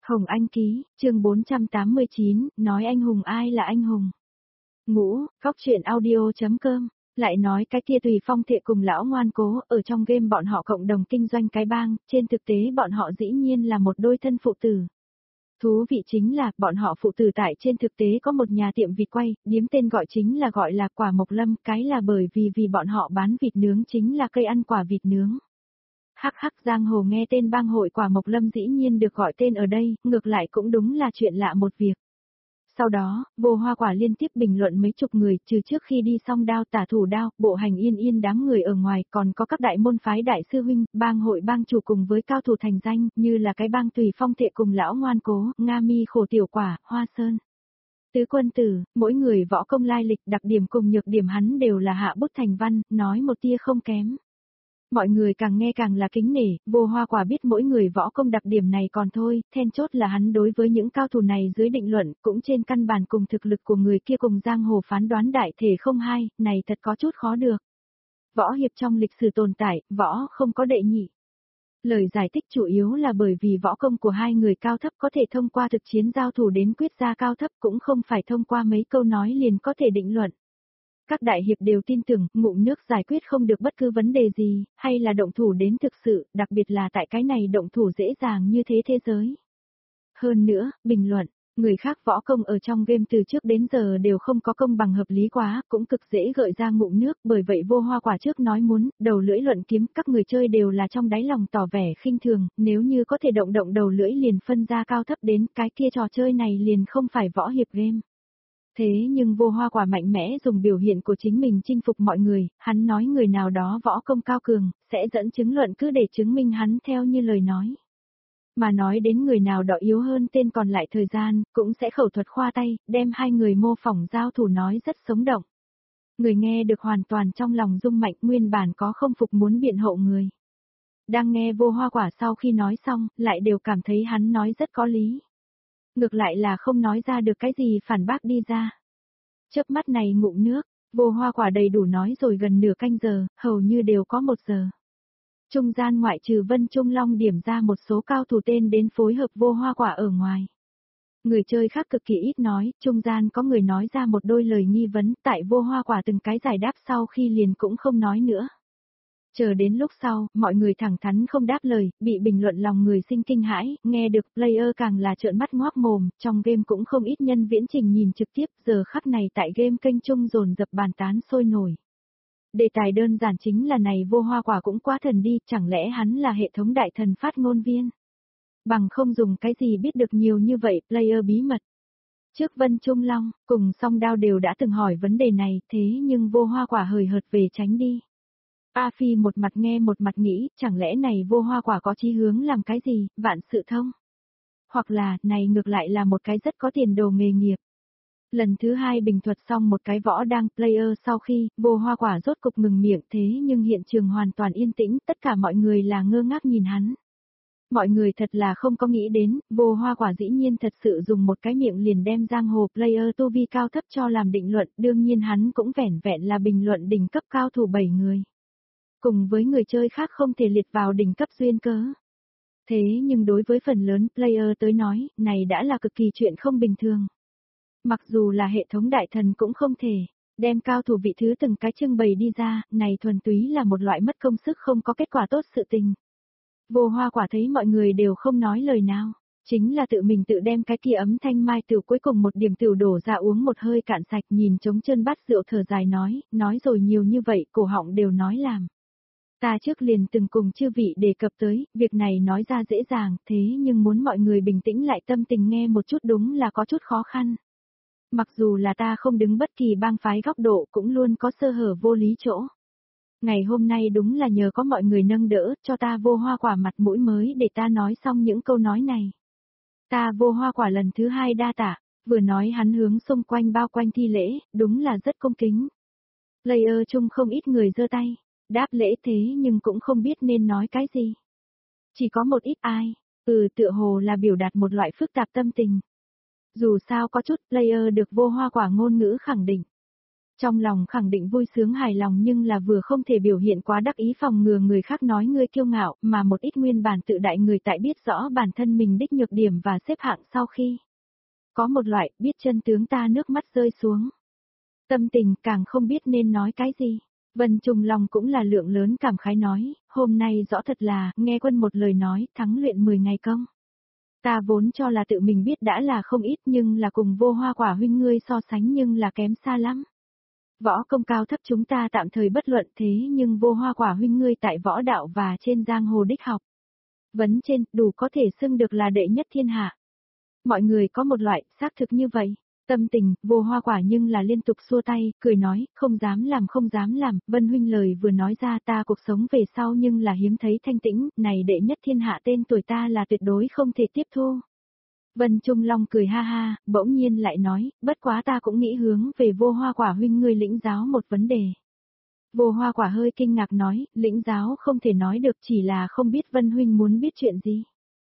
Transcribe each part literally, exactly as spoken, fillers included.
Hồng Anh ký, chương bốn trăm tám mươi chín, nói anh hùng ai là anh hùng. Ngũ, Cóc truyện audio.com, lại nói cái kia Tùy Phong Thệ cùng lão ngoan cố, ở trong game bọn họ cộng đồng kinh doanh cái bang, trên thực tế bọn họ dĩ nhiên là một đôi thân phụ tử. Thú vị chính là, bọn họ phụ tử tại trên thực tế có một nhà tiệm vịt quay, điếm tên gọi chính là gọi là Quả Mộc Lâm, cái là bởi vì vì bọn họ bán vịt nướng chính là cây ăn quả vịt nướng. Hắc hắc, giang hồ nghe tên bang hội Quả Mộc Lâm dĩ nhiên được gọi tên ở đây, ngược lại cũng đúng là chuyện lạ một việc. Sau đó, Vô Hoa Quả liên tiếp bình luận mấy chục người, trừ trước khi đi xong đao tả thủ đao, bộ hành yên yên đám người ở ngoài, còn có các đại môn phái đại sư huynh, bang hội bang chủ cùng với cao thủ thành danh, như là cái bang Tùy Phong Thệ cùng lão ngoan cố, Nga Mi Khổ Tiểu Quả, Hoa Sơn. Tứ quân tử, mỗi người võ công lai lịch, đặc điểm cùng nhược điểm hắn đều là hạ bút thành văn, nói một tia không kém. Mọi người càng nghe càng là kính nể, Vô Hoa Quả biết mỗi người võ công đặc điểm này còn thôi, then chốt là hắn đối với những cao thủ này dưới định luận, cũng trên căn bản cùng thực lực của người kia cùng giang hồ phán đoán đại thể không hai, này thật có chút khó được. Võ hiệp trong lịch sử tồn tại, võ không có đệ nhị. Lời giải thích chủ yếu là bởi vì võ công của hai người cao thấp có thể thông qua thực chiến giao thủ đến quyết ra cao thấp cũng không phải thông qua mấy câu nói liền có thể định luận. Các đại hiệp đều tin tưởng, ngụm nước giải quyết không được bất cứ vấn đề gì, hay là động thủ đến thực sự, đặc biệt là tại cái này động thủ dễ dàng như thế thế giới. Hơn nữa, bình luận, người khác võ công ở trong game từ trước đến giờ đều không có công bằng hợp lý quá, cũng cực dễ gợi ra ngụm nước, bởi vậy Vô Hoa Quả trước nói muốn, đầu lưỡi luận kiếm, các người chơi đều là trong đáy lòng tỏ vẻ khinh thường, nếu như có thể động động đầu lưỡi liền phân ra cao thấp đến, cái kia trò chơi này liền không phải võ hiệp game. Thế nhưng Vô Hoa Quả mạnh mẽ dùng biểu hiện của chính mình chinh phục mọi người, hắn nói người nào đó võ công cao cường, sẽ dẫn chứng luận cứ để chứng minh hắn theo như lời nói. Mà nói đến người nào đó yếu hơn tên còn lại thời gian, cũng sẽ khẩu thuật khoa tay, đem hai người mô phỏng giao thủ nói rất sống động. Người nghe được hoàn toàn trong lòng rung mạnh, nguyên bản có không phục muốn biện hộ người. Đang nghe Vô Hoa Quả sau khi nói xong, lại đều cảm thấy hắn nói rất có lý. Ngược lại là không nói ra được cái gì phản bác đi ra. Chớp mắt này ngụm nước, Vô Hoa Quả đầy đủ nói rồi gần nửa canh giờ, hầu như đều có một giờ. Trung gian ngoại trừ Vân Trung Long điểm ra một số cao thủ tên đến phối hợp Vô Hoa Quả ở ngoài. Người chơi khác cực kỳ ít nói, trung gian có người nói ra một đôi lời nghi vấn, tại Vô Hoa Quả từng cái giải đáp sau khi liền cũng không nói nữa. Chờ đến lúc sau, mọi người thẳng thắn không đáp lời, bị bình luận lòng người sinh kinh hãi, nghe được player càng là trợn mắt ngoác mồm, trong game cũng không ít nhân viễn trình nhìn trực tiếp, giờ khắc này tại game kênh chung dồn dập bàn tán sôi nổi. Đề tài đơn giản chính là này Vô Hoa Quả cũng quá thần đi, chẳng lẽ hắn là hệ thống đại thần phát ngôn viên? Bằng không dùng cái gì biết được nhiều như vậy, player bí mật. Trước Vân Trung Long, cùng Song Đao đều đã từng hỏi vấn đề này, thế nhưng Vô Hoa Quả hời hợt về tránh đi. A Phi một mặt nghe một mặt nghĩ, chẳng lẽ này Vô Hoa Quả có chí hướng làm cái gì, vạn sự thông. Hoặc là, này ngược lại là một cái rất có tiền đồ nghề nghiệp. Lần thứ hai bình thuật xong một cái võ đang player sau khi, Vô Hoa Quả rốt cục ngừng miệng thế nhưng hiện trường hoàn toàn yên tĩnh, tất cả mọi người là ngơ ngác nhìn hắn. Mọi người thật là không có nghĩ đến, Vô Hoa Quả dĩ nhiên thật sự dùng một cái miệng liền đem giang hồ player tu vi cao thấp cho làm định luận, đương nhiên hắn cũng vẻn vẹn là bình luận đỉnh cấp cao thủ bảy người. Cùng với người chơi khác không thể liệt vào đỉnh cấp duyên cớ. Thế nhưng đối với phần lớn player tới nói, này đã là cực kỳ chuyện không bình thường. Mặc dù là hệ thống đại thần cũng không thể, đem cao thủ vị thứ từng cái trưng bày đi ra, này thuần túy là một loại mất công sức không có kết quả tốt sự tình. Vô Hoa Quả thấy mọi người đều không nói lời nào, chính là tự mình tự đem cái kia ấm thanh mai tiểu cuối cùng một điểm tiểu đổ ra uống một hơi cạn sạch nhìn trống chân bát rượu thở dài nói, nói rồi nhiều như vậy cổ họng đều nói làm. Ta trước liền từng cùng chư vị đề cập tới, việc này nói ra dễ dàng, thế nhưng muốn mọi người bình tĩnh lại tâm tình nghe một chút đúng là có chút khó khăn. Mặc dù là ta không đứng bất kỳ bang phái góc độ cũng luôn có sơ hở vô lý chỗ. Ngày hôm nay đúng là nhờ có mọi người nâng đỡ cho ta Vô Hoa Quả mặt mũi mới để ta nói xong những câu nói này. Ta Vô Hoa Quả lần thứ hai đa tạ, vừa nói hắn hướng xung quanh bao quanh thi lễ, đúng là rất cung kính. Player chung không ít người giơ tay. Đáp lễ thế nhưng cũng không biết nên nói cái gì. Chỉ có một ít ai, ừ tựa hồ là biểu đạt một loại phức tạp tâm tình. Dù sao có chút player được Vô Hoa Quả ngôn ngữ khẳng định. Trong lòng khẳng định vui sướng hài lòng nhưng là vừa không thể biểu hiện quá đắc ý phòng ngừa người khác nói ngươi kiêu ngạo, mà một ít nguyên bản tự đại người tại biết rõ bản thân mình đích nhược điểm và xếp hạng sau khi. Có một loại biết chân tướng ta nước mắt rơi xuống. Tâm tình càng không biết nên nói cái gì. Vân Trung Long cũng là lượng lớn cảm khái nói, hôm nay rõ thật là, nghe quân một lời nói, thắng luyện mười ngày công. Ta vốn cho là tự mình biết đã là không ít nhưng là cùng Vô Hoa Quả huynh ngươi so sánh nhưng là kém xa lắm. Võ công cao thấp chúng ta tạm thời bất luận thế nhưng Vô Hoa Quả huynh ngươi tại võ đạo và trên giang hồ đích học. Vấn trên, đủ có thể xưng được là đệ nhất thiên hạ. Mọi người có một loại, xác thực như vậy. Tâm tình, Vô Hoa Quả nhưng là liên tục xua tay, cười nói, không dám làm không dám làm, Vân huynh lời vừa nói ra ta cuộc sống về sau nhưng là hiếm thấy thanh tĩnh, này đệ nhất thiên hạ tên tuổi ta là tuyệt đối không thể tiếp thu. Vân Trung Long cười ha ha, bỗng nhiên lại nói, bất quá ta cũng nghĩ hướng về Vô Hoa Quả huynh ngươi lĩnh giáo một vấn đề. Vô Hoa Quả hơi kinh ngạc nói, lĩnh giáo không thể nói được chỉ là không biết Vân huynh muốn biết chuyện gì.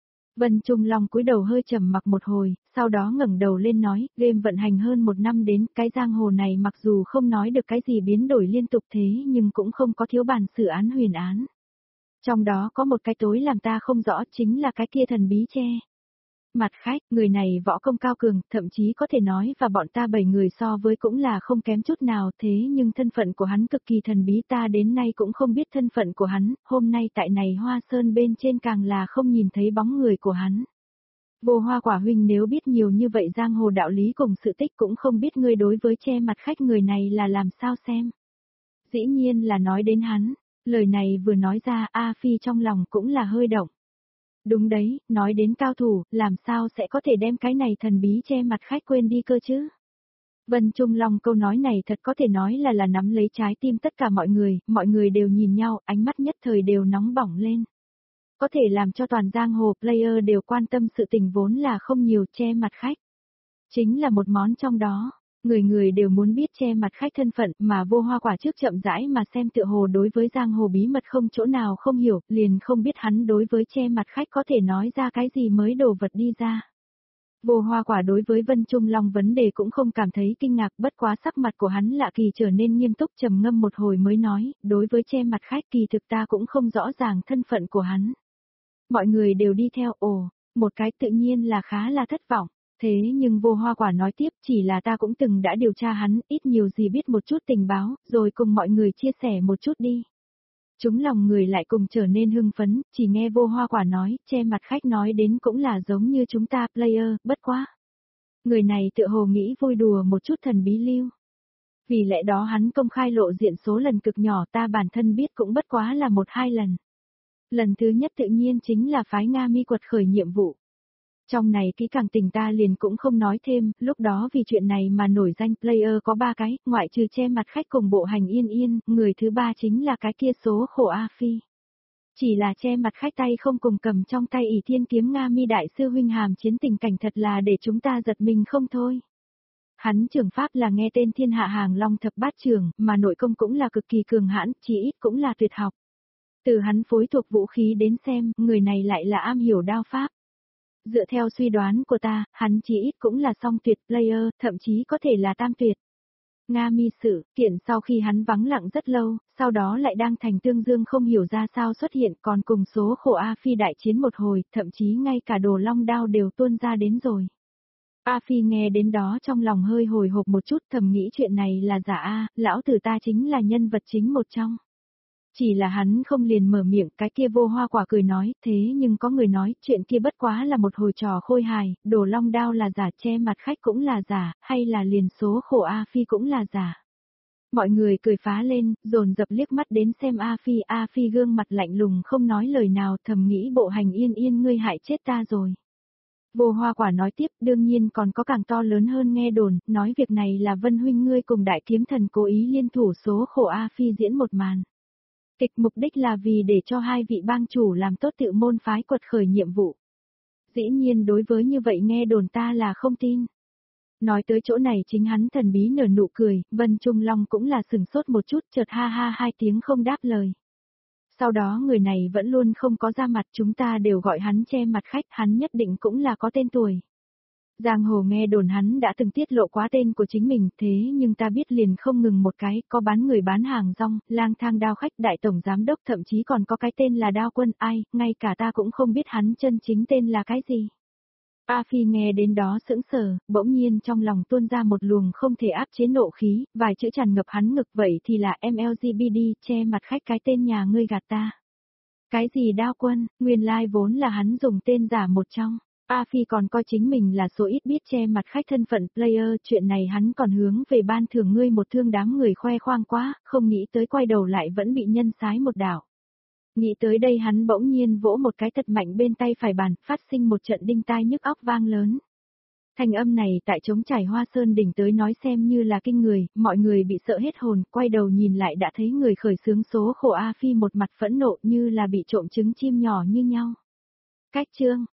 Vân Trung Long cúi đầu hơi trầm mặc một hồi, sau đó ngẩng đầu lên nói, game vận hành hơn một năm đến, cái giang hồ này mặc dù không nói được cái gì biến đổi liên tục thế nhưng cũng không có thiếu bản xử án huyền án. Trong đó có một cái tối làm ta không rõ chính là cái kia thần bí che. Mặt khách, người này võ công cao cường, thậm chí có thể nói và bọn ta bảy người so với cũng là không kém chút nào thế nhưng thân phận của hắn cực kỳ thần bí ta đến nay cũng không biết thân phận của hắn, hôm nay tại này Hoa Sơn bên trên càng là không nhìn thấy bóng người của hắn. Vô Hoa Quả huynh nếu biết nhiều như vậy giang hồ đạo lý cùng sự tích cũng không biết ngươi đối với che mặt khách người này là làm sao xem. Dĩ nhiên là nói đến hắn, lời này vừa nói ra A Phi trong lòng cũng là hơi động. Đúng đấy, nói đến cao thủ, làm sao sẽ có thể đem cái này thần bí che mặt khách quên đi cơ chứ? Vân Trung Long câu nói này thật có thể nói là là nắm lấy trái tim tất cả mọi người, mọi người đều nhìn nhau, ánh mắt nhất thời đều nóng bỏng lên. Có thể làm cho toàn giang hồ player đều quan tâm sự tình vốn là không nhiều che mặt khách. Chính là một món trong đó. Người người đều muốn biết che mặt khách thân phận mà Vô Hoa Quả trước chậm rãi mà xem tựa hồ đối với giang hồ bí mật không chỗ nào không hiểu, liền không biết hắn đối với che mặt khách có thể nói ra cái gì mới đổ vật đi ra. Vô Hoa Quả đối với Vân Trung Long vấn đề cũng không cảm thấy kinh ngạc bất quá sắc mặt của hắn lạ kỳ trở nên nghiêm túc trầm ngâm một hồi mới nói, đối với che mặt khách kỳ thực ta cũng không rõ ràng thân phận của hắn. Mọi người đều đi theo ồ, một cái tự nhiên là khá là thất vọng. Thế nhưng Vô Hoa Quả nói tiếp chỉ là ta cũng từng đã điều tra hắn, ít nhiều gì biết một chút tình báo, rồi cùng mọi người chia sẻ một chút đi. Chúng lòng người lại cùng trở nên hưng phấn, chỉ nghe Vô Hoa Quả nói, che mặt khách nói đến cũng là giống như chúng ta player, bất quá. Người này tựa hồ nghĩ vui đùa một chút thần bí lưu. Vì lẽ đó hắn công khai lộ diện số lần cực nhỏ ta bản thân biết cũng bất quá là một hai lần. Lần thứ nhất tự nhiên chính là phái Nga Mi quật khởi nhiệm vụ. Trong này kỹ càng tình ta liền cũng không nói thêm, lúc đó vì chuyện này mà nổi danh player có ba cái, ngoại trừ che mặt khách cùng bộ hành yên yên, người thứ ba chính là cái kia số khổ A Phi. Chỉ là che mặt khách tay không cùng cầm trong tay ỷ thiên kiếm Nga Mi đại sư huynh hàm chiến tình cảnh thật là để chúng ta giật mình không thôi. Hắn trưởng pháp là nghe tên thiên hạ hàng long thập bát trường, mà nội công cũng là cực kỳ cường hãn, chỉ ít cũng là tuyệt học. Từ hắn phối thuộc vũ khí đến xem, người này lại là am hiểu đao pháp. Dựa theo suy đoán của ta, hắn chỉ ít cũng là song tuyệt player, thậm chí có thể là tam tuyệt. Nga Mi sự kiện sau khi hắn vắng lặng rất lâu, sau đó lại đang thành tương dương không hiểu ra sao xuất hiện còn cùng số khổ A Phi đại chiến một hồi, thậm chí ngay cả đồ long đao đều tuôn ra đến rồi. A Phi nghe đến đó trong lòng hơi hồi hộp một chút thầm nghĩ chuyện này là giả A, lão tử ta chính là nhân vật chính một trong. Chỉ là hắn không liền mở miệng cái kia Vô Hoa Quả cười nói, thế nhưng có người nói chuyện kia bất quá là một hồi trò khôi hài, đồ long đao là giả che mặt khách cũng là giả, hay là liền số khổ A Phi cũng là giả. Mọi người cười phá lên, dồn dập liếc mắt đến xem A Phi, A Phi gương mặt lạnh lùng không nói lời nào thầm nghĩ bộ hành yên yên ngươi hại chết ta rồi. Vô Hoa Quả nói tiếp đương nhiên còn có càng to lớn hơn nghe đồn, nói việc này là Vân huynh ngươi cùng đại kiếm thần cố ý liên thủ số khổ A Phi diễn một màn. Kịch mục đích là vì để cho hai vị bang chủ làm tốt tự môn phái quật khởi nhiệm vụ. Dĩ nhiên đối với như vậy nghe đồn ta là không tin. Nói tới chỗ này chính hắn thần bí nở nụ cười, Vân Trung Long cũng là sừng sốt một chút chợt ha ha hai tiếng không đáp lời. Sau đó người này vẫn luôn không có ra mặt chúng ta đều gọi hắn che mặt khách hắn nhất định cũng là có tên tuổi. Giang hồ nghe đồn hắn đã từng tiết lộ quá tên của chính mình, thế nhưng ta biết liền không ngừng một cái, có bán người bán hàng rong, lang thang đao khách, đại tổng giám đốc, thậm chí còn có cái tên là Đao Quân, ai, ngay cả ta cũng không biết hắn chân chính tên là cái gì. A Phi nghe đến đó sững sờ, bỗng nhiên trong lòng tuôn ra một luồng không thể áp chế nộ khí, vài chữ tràn ngập hắn ngực, vậy thì là em lờ giê bê đê, che mặt khách, cái tên nhà ngươi gạt ta. Cái gì Đao Quân, nguyên lai vốn là hắn dùng tên giả một trong. A Phi còn coi chính mình là số ít biết che mặt khách thân phận player, chuyện này hắn còn hướng về ban thưởng ngươi một thương đám người khoe khoang quá, không nghĩ tới quay đầu lại vẫn bị nhân sái một đảo. Nghĩ tới đây hắn bỗng nhiên vỗ một cái thật mạnh bên tay phải bàn, phát sinh một trận đinh tai nhức óc vang lớn. Thanh âm này tại trống trải Hoa Sơn đỉnh tới nói xem như là kinh người, mọi người bị sợ hết hồn, quay đầu nhìn lại đã thấy người khởi xướng số khổ A Phi một mặt phẫn nộ như là bị trộm trứng chim nhỏ như nhau. Cách chương